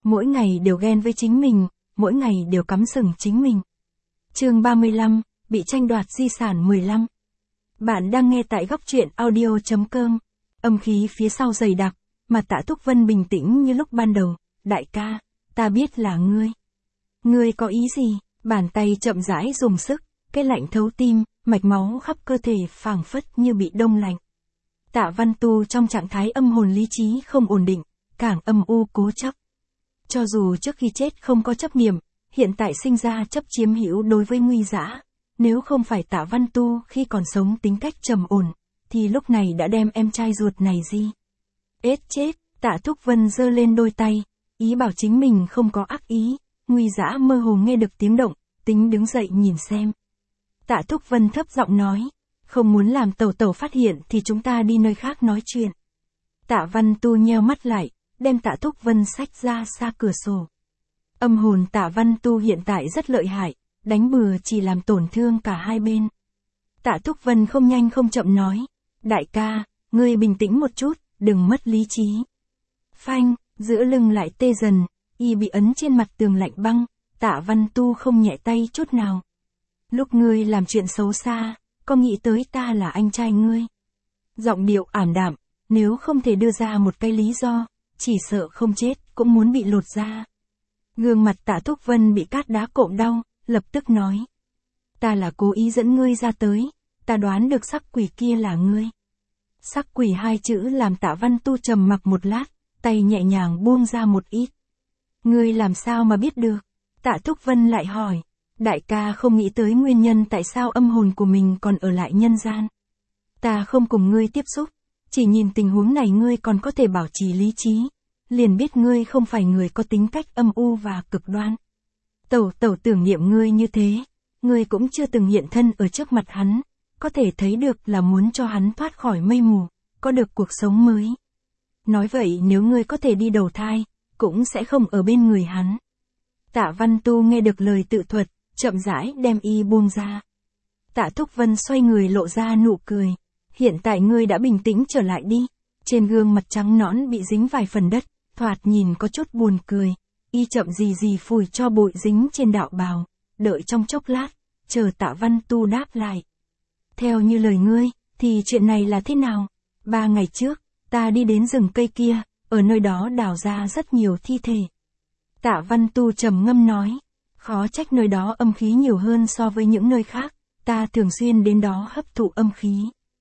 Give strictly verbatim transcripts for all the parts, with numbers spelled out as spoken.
mỗi ngày đều ghen với chính mình, mỗi ngày đều cắm sừng chính mình. Chương ba mươi lăm, bị tranh đoạt di sản mười lăm. Bạn đang nghe tại góc truyện audio chấm com. Âm khí phía sau dày đặc, mà Tạ Thúc Vân bình tĩnh như lúc ban đầu. Đại ca, ta biết là ngươi. Ngươi có ý gì? Bàn tay chậm rãi dùng sức, cái lạnh thấu tim, mạch máu khắp cơ thể phảng phất như bị đông lạnh. Tạ Văn Tu trong trạng thái âm hồn lý trí không ổn định, càng âm u cố chấp. Cho dù trước khi chết không có chấp niệm, hiện tại sinh ra chấp chiếm hữu đối với Nguy Dã. Nếu không phải Tạ Văn Tu khi còn sống tính cách trầm ổn, thì lúc này đã đem em trai ruột này di. Ết chết, Tạ Thúc Vân giơ lên đôi tay, ý bảo chính mình không có ác ý. Nguy Dã mơ hồ nghe được tiếng động, tính đứng dậy nhìn xem. Tạ Thúc Vân thấp giọng nói, không muốn làm tẩu tẩu phát hiện thì chúng ta đi nơi khác nói chuyện. Tạ Văn Tu nheo mắt lại, đem Tạ Thúc Vân xách ra xa cửa sổ. Âm hồn Tạ Văn Tu hiện tại rất lợi hại, đánh bừa chỉ làm tổn thương cả hai bên. Tạ Thúc Vân không nhanh không chậm nói, đại ca, ngươi bình tĩnh một chút, đừng mất lý trí. Phanh, giữa lưng lại tê dần, y bị ấn trên mặt tường lạnh băng. Tạ Văn Tu không nhẹ tay chút nào. Lúc ngươi làm chuyện xấu xa, có nghĩ tới ta là anh trai ngươi? Giọng điệu ảm đạm, nếu không thể đưa ra một cái lý do, chỉ sợ không chết cũng muốn bị lột da. Gương mặt Tạ Thúc Vân bị cát đá cộm đau, lập tức nói. Ta là cố ý dẫn ngươi ra tới, ta đoán được sắc quỷ kia là ngươi. Sắc quỷ hai chữ làm Tạ Văn Tu trầm mặc một lát, tay nhẹ nhàng buông ra một ít. Ngươi làm sao mà biết được? Tạ Thúc Vân lại hỏi. Đại ca không nghĩ tới nguyên nhân tại sao âm hồn của mình còn ở lại nhân gian. Ta không cùng ngươi tiếp xúc, chỉ nhìn tình huống này ngươi còn có thể bảo trì lý trí, liền biết ngươi không phải người có tính cách âm u và cực đoan. Tẩu tẩu tưởng niệm ngươi như thế, ngươi cũng chưa từng hiện thân ở trước mặt hắn, có thể thấy được là muốn cho hắn thoát khỏi mây mù, có được cuộc sống mới. Nói vậy nếu ngươi có thể đi đầu thai, cũng sẽ không ở bên người hắn. Tạ Văn Tu nghe được lời tự thuật, chậm rãi đem y buông ra. Tạ Thúc Vân xoay người lộ ra nụ cười. Hiện tại ngươi đã bình tĩnh trở lại đi. Trên gương mặt trắng nõn bị dính vài phần đất, thoạt nhìn có chút buồn cười. Y chậm gì gì phủi cho bụi dính trên đạo bào, đợi trong chốc lát, chờ Tạ Văn Tu đáp lại. Theo như lời ngươi, thì chuyện này là thế nào? Ba ngày trước, ta đi đến rừng cây kia, ở nơi đó đào ra rất nhiều thi thể. Tạ Văn Tu trầm ngâm nói, khó trách nơi đó âm khí nhiều hơn so với những nơi khác, ta thường xuyên đến đó hấp thụ âm khí.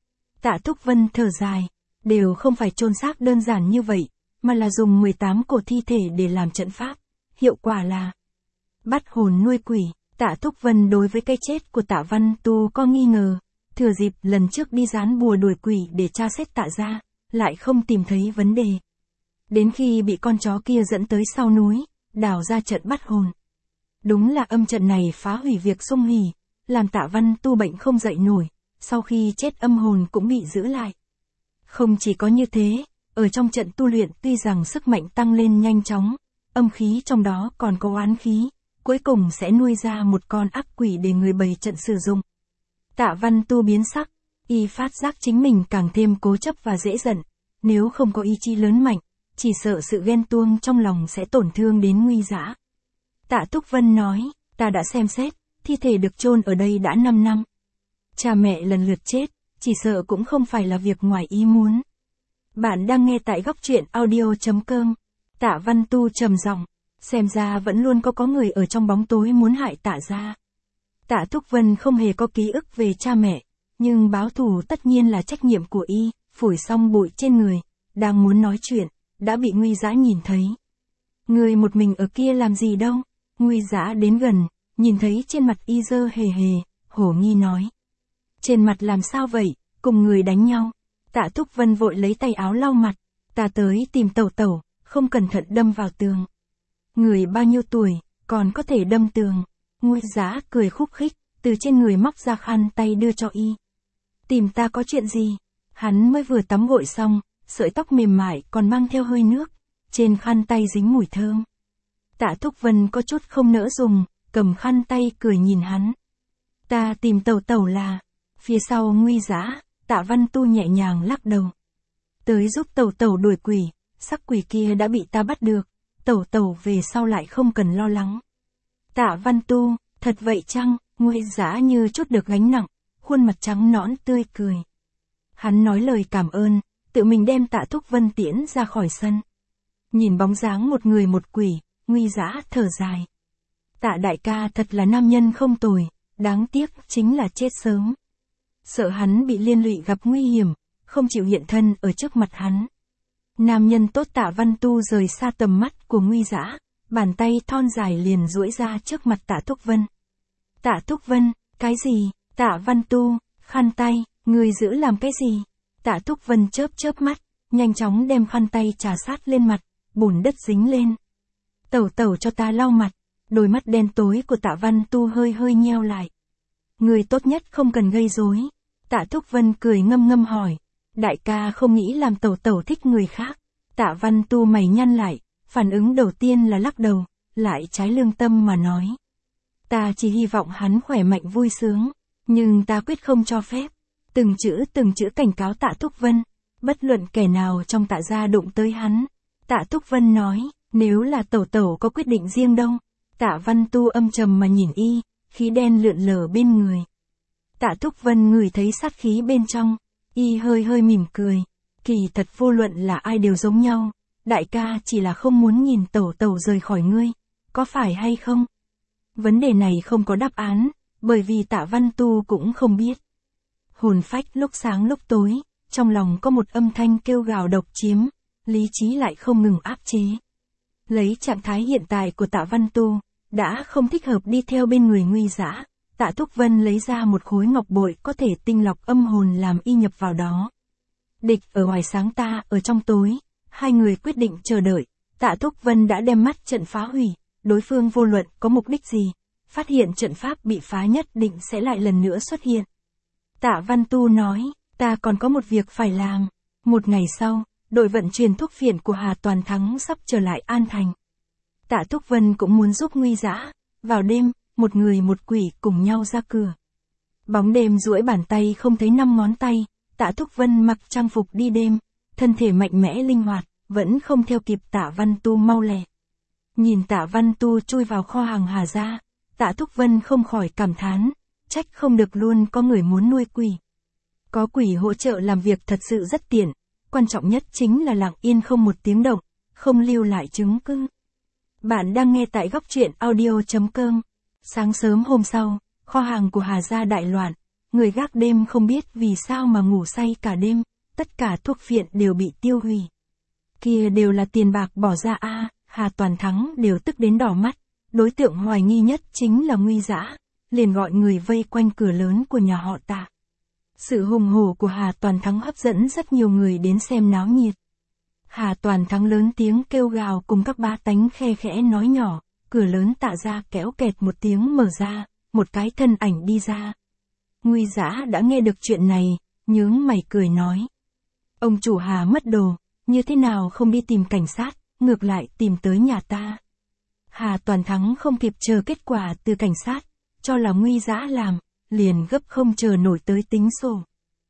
Tạ Thúc Vân thở dài, đều không phải chôn xác đơn giản như vậy, mà là dùng mười tám cổ thi thể để làm trận pháp, hiệu quả là bắt hồn nuôi quỷ. Tạ Thúc Vân đối với cái chết của Tạ Văn Tu có nghi ngờ, thừa dịp lần trước đi dán bùa đuổi quỷ để tra xét Tạ gia, lại không tìm thấy vấn đề. Đến khi bị con chó kia dẫn tới sau núi, đào ra trận bắt hồn. Đúng là âm trận này phá hủy việc xung hỉ, làm Tạ Văn Tu bệnh không dậy nổi, sau khi chết âm hồn cũng bị giữ lại. Không chỉ có như thế, ở trong trận tu luyện tuy rằng sức mạnh tăng lên nhanh chóng, âm khí trong đó còn có oán khí, cuối cùng sẽ nuôi ra một con ác quỷ để người bày trận sử dụng. Tạ Văn Tu biến sắc, y phát giác chính mình càng thêm cố chấp và dễ giận, nếu không có ý chí lớn mạnh, chỉ sợ sự ghen tuông trong lòng sẽ tổn thương đến Nguy Dã. Tạ Thúc Vân nói, ta đã xem xét, thi thể được chôn ở đây đã năm năm. Cha mẹ lần lượt chết, chỉ sợ cũng không phải là việc ngoài ý muốn. Bạn đang nghe tại góc truyện audio chấm com. Tạ Văn Tu trầm giọng, xem ra vẫn luôn có có người ở trong bóng tối muốn hại Tạ gia. Tạ Thúc Vân không hề có ký ức về cha mẹ, nhưng báo thù tất nhiên là trách nhiệm của y, phủi xong bụi trên người, đang muốn nói chuyện, đã bị Nguy Dã nhìn thấy. Người một mình ở kia làm gì đâu? Nguy Dã đến gần, nhìn thấy trên mặt y dơ hề hề, hổ nghi nói. Trên mặt làm sao vậy, cùng người đánh nhau? Tạ Thúc Vân vội lấy tay áo lau mặt, ta tới tìm tẩu tẩu, không cẩn thận đâm vào tường. Người bao nhiêu tuổi, còn có thể đâm tường? Nguy Dã cười khúc khích, từ trên người móc ra khăn tay đưa cho y. Tìm ta có chuyện gì? Hắn mới vừa tắm gội xong, sợi tóc mềm mại còn mang theo hơi nước, trên khăn tay dính mùi thơm. Tạ Thúc Vân có chút không nỡ dùng, cầm khăn tay cười nhìn hắn. Ta tìm tẩu tẩu là, phía sau Nguy Dã, Tạ Văn Tu nhẹ nhàng lắc đầu. Tới giúp tẩu tẩu đuổi quỷ, sắc quỷ kia đã bị ta bắt được, Tẩu tẩu về sau lại không cần lo lắng. Tạ Văn Tu, thật vậy chăng? Nguy Dã như chút được gánh nặng, khuôn mặt trắng nõn tươi cười. Hắn nói lời cảm ơn, tự mình đem Tạ Thúc Vân tiễn ra khỏi sân. Nhìn bóng dáng một người một quỷ, Nguy Dã thở dài. Tạ đại ca thật là nam nhân không tồi, đáng tiếc chính là chết sớm. Sợ hắn bị liên lụy gặp nguy hiểm, không chịu hiện thân ở trước mặt hắn. Nam nhân tốt Tạ Văn Tu rời xa tầm mắt của Nguy Dã, bàn tay thon dài liền duỗi ra trước mặt Tạ Thúc Vân. Tạ Thúc Vân, cái gì? Tạ Văn Tu, khăn tay, người giữ làm cái gì? Tạ Thúc Vân chớp chớp mắt, nhanh chóng đem khăn tay trà sát lên mặt, bùn đất dính lên. Tẩu tẩu cho ta lau mặt, đôi mắt đen tối của Tạ Văn Tu hơi hơi nheo lại. Người tốt nhất không cần gây rối. Tạ Thúc Vân cười ngâm ngâm hỏi. Đại ca không nghĩ làm tẩu tẩu thích người khác. Tạ Văn Tu mày nhăn lại, phản ứng đầu tiên là lắc đầu, lại trái lương tâm mà nói. Ta chỉ hy vọng hắn khỏe mạnh vui sướng, nhưng ta quyết không cho phép. Từng chữ từng chữ cảnh cáo Tạ Thúc Vân, bất luận kẻ nào trong Tạ gia đụng tới hắn. Tạ Thúc Vân nói, nếu là tẩu tẩu có quyết định riêng đâu. Tạ Văn Tu âm trầm mà nhìn y, khí đen lượn lờ bên người. Tạ Thúc Vân ngửi thấy sát khí bên trong, y hơi hơi mỉm cười. Kỳ thật vô luận là ai đều giống nhau, đại ca chỉ là không muốn nhìn tẩu tẩu rời khỏi ngươi, có phải hay không? Vấn đề này không có đáp án, bởi vì Tạ Văn Tu cũng không biết. Hồn phách lúc sáng lúc tối, trong lòng có một âm thanh kêu gào độc chiếm, lý trí lại không ngừng áp chế. Lấy trạng thái hiện tại của Tạ Văn Tu, đã không thích hợp đi theo bên người Nguy Dã. Tạ Thúc Vân lấy ra một khối ngọc bội có thể tinh lọc âm hồn làm y nhập vào đó. Địch ở ngoài sáng ta ở trong tối, hai người quyết định chờ đợi. Tạ Thúc Vân đã đem mắt trận phá hủy, đối phương vô luận có mục đích gì, phát hiện trận pháp bị phá nhất định sẽ lại lần nữa xuất hiện. Tạ Văn Tu nói, ta còn có một việc phải làm. Một ngày sau, đội vận chuyển thuốc phiện của Hà Toàn Thắng sắp trở lại An Thành. Tạ Thúc Vân cũng muốn giúp Nguy Dã. Vào đêm, một người một quỷ cùng nhau ra cửa. Bóng đêm duỗi bàn tay không thấy năm ngón tay, Tạ Thúc Vân mặc trang phục đi đêm, thân thể mạnh mẽ linh hoạt, vẫn không theo kịp Tạ Văn Tu mau lẹ. Nhìn Tạ Văn Tu chui vào kho hàng Hà gia, Tạ Thúc Vân không khỏi cảm thán, trách không được luôn có người muốn nuôi quỷ. Có quỷ hỗ trợ làm việc thật sự rất tiện, quan trọng nhất chính là lặng yên không một tiếng động, không lưu lại chứng cứ. Bạn đang nghe tại góc truyện audio chấm com. Sáng sớm hôm sau, kho hàng của Hà gia đại loạn, người gác đêm không biết vì sao mà ngủ say cả đêm, tất cả thuốc phiện đều bị tiêu hủy. Kia đều là tiền bạc bỏ ra a, à, Hà Toàn Thắng đều tức đến đỏ mắt, đối tượng hoài nghi nhất chính là Nguy Dã, liền gọi người vây quanh cửa lớn của nhà họ Tạ. Sự hùng hổ của Hà Toàn Thắng hấp dẫn rất nhiều người đến xem náo nhiệt. Hà Toàn Thắng lớn tiếng kêu gào cùng các bá tánh khe khẽ nói nhỏ, cửa lớn Tạ gia kéo kẹt một tiếng mở ra, một cái thân ảnh đi ra. Nguy Dã đã nghe được chuyện này, nhướng mày cười nói. Ông chủ Hà mất đồ, như thế nào không đi tìm cảnh sát, ngược lại tìm tới nhà ta. Hà Toàn Thắng không kịp chờ kết quả từ cảnh sát, cho là Nguy Dã làm, liền gấp không chờ nổi tới tính sổ.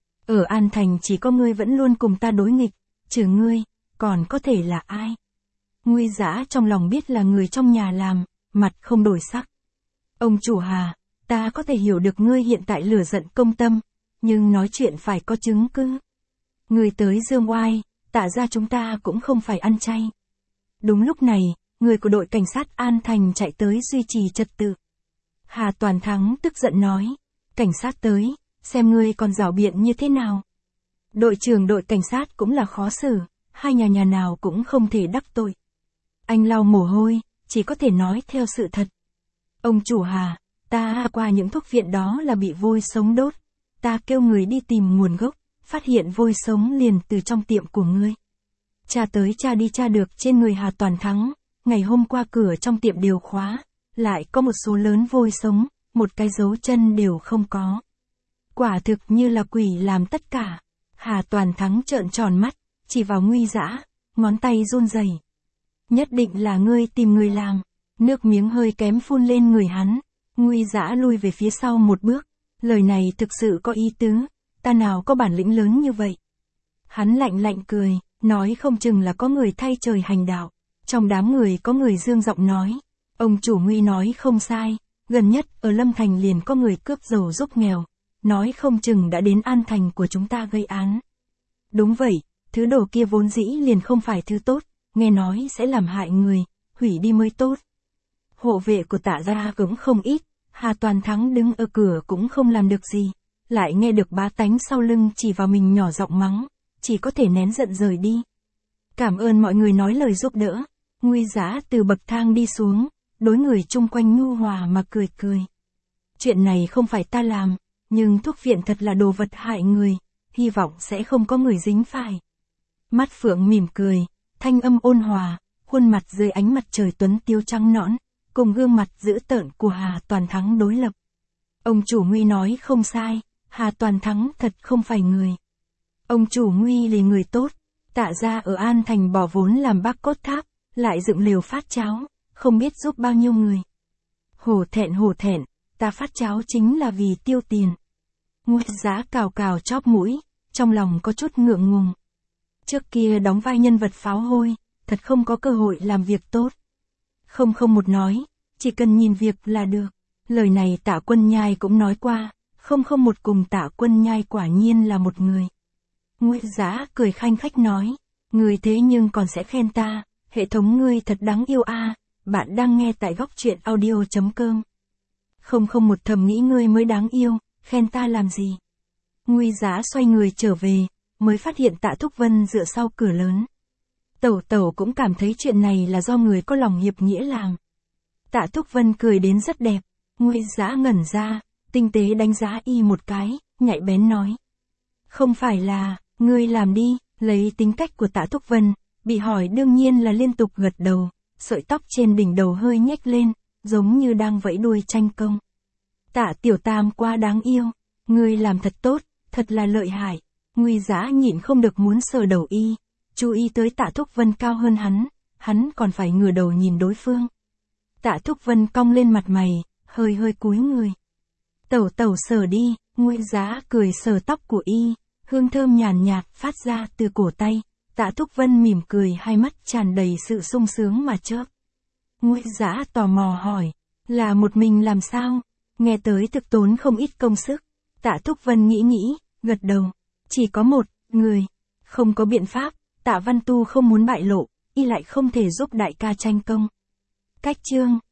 Ở An Thành chỉ có ngươi vẫn luôn cùng ta đối nghịch, trừ ngươi, còn có thể là ai? Nguy Dã trong lòng biết là người trong nhà làm, mặt không đổi sắc. Ông chủ Hà, ta có thể hiểu được ngươi hiện tại lửa giận công tâm, nhưng nói chuyện phải có chứng cứ. Ngươi tới dương oai, Tạ gia chúng ta cũng không phải ăn chay. Đúng lúc này, người của đội cảnh sát An Thành chạy tới duy trì trật tự. Hà Toàn Thắng tức giận nói, cảnh sát tới, xem ngươi còn giảo biện như thế nào. Đội trưởng đội cảnh sát cũng là khó xử, hai nhà nhà nào cũng không thể đắc tội. Anh lau mồ hôi, chỉ có thể nói theo sự thật. Ông chủ Hà, ta qua những thuốc viện đó là bị vôi sống đốt. Ta kêu người đi tìm nguồn gốc, phát hiện vôi sống liền từ trong tiệm của ngươi. Cha tới cha đi cha được trên người Hà Toàn Thắng, ngày hôm qua cửa trong tiệm đều khóa, lại có một số lớn vôi sống, một cái dấu chân đều không có. Quả thực như là quỷ làm tất cả. Hà Toàn Thắng trợn tròn mắt, chỉ vào Nguy Dã, ngón tay run rẩy. Nhất định là ngươi tìm người làm. Nước miếng hơi kém phun lên người hắn. Nguy Dã lui về phía sau một bước. Lời này thực sự có ý tứ, ta nào có bản lĩnh lớn như vậy. Hắn lạnh lạnh cười, nói không chừng là có người thay trời hành đạo. Trong đám người có người dương giọng nói, ông chủ Nguy nói không sai, gần nhất ở Lâm Thành liền có người cướp giàu giúp nghèo, nói không chừng đã đến An Thành của chúng ta gây án. Đúng vậy, thứ đồ kia vốn dĩ liền không phải thứ tốt, nghe nói sẽ làm hại người, hủy đi mới tốt. Hộ vệ của Tạ gia cũng không ít, Hà Toàn Thắng đứng ở cửa cũng không làm được gì, lại nghe được bá tánh sau lưng chỉ vào mình nhỏ giọng mắng, chỉ có thể nén giận rời đi. Cảm ơn mọi người nói lời giúp đỡ, Nguy Giá từ bậc thang đi xuống, đối người chung quanh nhu hòa mà cười cười. Chuyện này không phải ta làm, nhưng thuốc viện thật là đồ vật hại người, hy vọng sẽ không có người dính phải. Mắt Phượng mỉm cười, thanh âm ôn hòa, khuôn mặt dưới ánh mặt trời tuấn tiếu trắng nõn, cùng gương mặt dữ tợn của Hà Toàn Thắng đối lập. Ông chủ Nguy nói không sai, Hà Toàn Thắng thật không phải người. Ông chủ Nguy là người tốt, Tạ gia ở An Thành bỏ vốn làm bác cốt tháp, lại dựng lều phát cháo, không biết giúp bao nhiêu người. Hổ thẹn hổ thẹn, ta phát cháo chính là vì tiêu tiền. Nguy Giá cào cào chóp mũi, trong lòng có chút ngượng ngùng. Trước kia đóng vai nhân vật pháo hôi, thật không có cơ hội làm việc tốt. Không không một nói, chỉ cần nhìn việc là được. Lời này Tạ Quân Nhai cũng nói qua, không không một cùng Tạ Quân Nhai quả nhiên là một người. Nguy Giá cười khanh khách nói, người thế nhưng còn sẽ khen ta, hệ thống ngươi thật đáng yêu a. Bạn đang nghe tại góc truyện audio chấm com. Không không một thầm nghĩ ngươi mới đáng yêu, khen ta làm gì. Nguy Giá xoay người trở về, mới phát hiện Tạ Thúc Vân dựa sau cửa lớn. Tẩu tẩu cũng cảm thấy chuyện này là do người có lòng hiệp nghĩa làm. Tạ Thúc Vân cười đến rất đẹp, Nguy Giá ngẩn ra, tinh tế đánh giá y một cái, nhạy bén nói. Không phải là, ngươi làm đi, lấy tính cách của Tạ Thúc Vân, bị hỏi đương nhiên là liên tục gật đầu, sợi tóc trên đỉnh đầu hơi nhếch lên, giống như đang vẫy đuôi tranh công. Tạ Tiểu Tam quá đáng yêu, ngươi làm thật tốt, thật là lợi hại. Nguy Giá nhịn không được muốn sờ đầu y, chú ý tới Tạ Thúc Vân cao hơn hắn, hắn còn phải ngửa đầu nhìn đối phương. Tạ Thúc Vân cong lên mặt mày, hơi hơi cúi người. Tẩu tẩu sờ đi, Nguy Giá cười sờ tóc của y, hương thơm nhàn nhạt phát ra từ cổ tay. Tạ Thúc Vân mỉm cười, hai mắt tràn đầy sự sung sướng mà chớp. Nguy Giá tò mò hỏi, là một mình làm sao? Nghe tới thực tốn không ít công sức. Tạ Thúc Vân nghĩ nghĩ, gật đầu. Chỉ có một người, không có biện pháp, Tạ Văn Tu không muốn bại lộ, y lại không thể giúp đại ca tranh công. Cách chương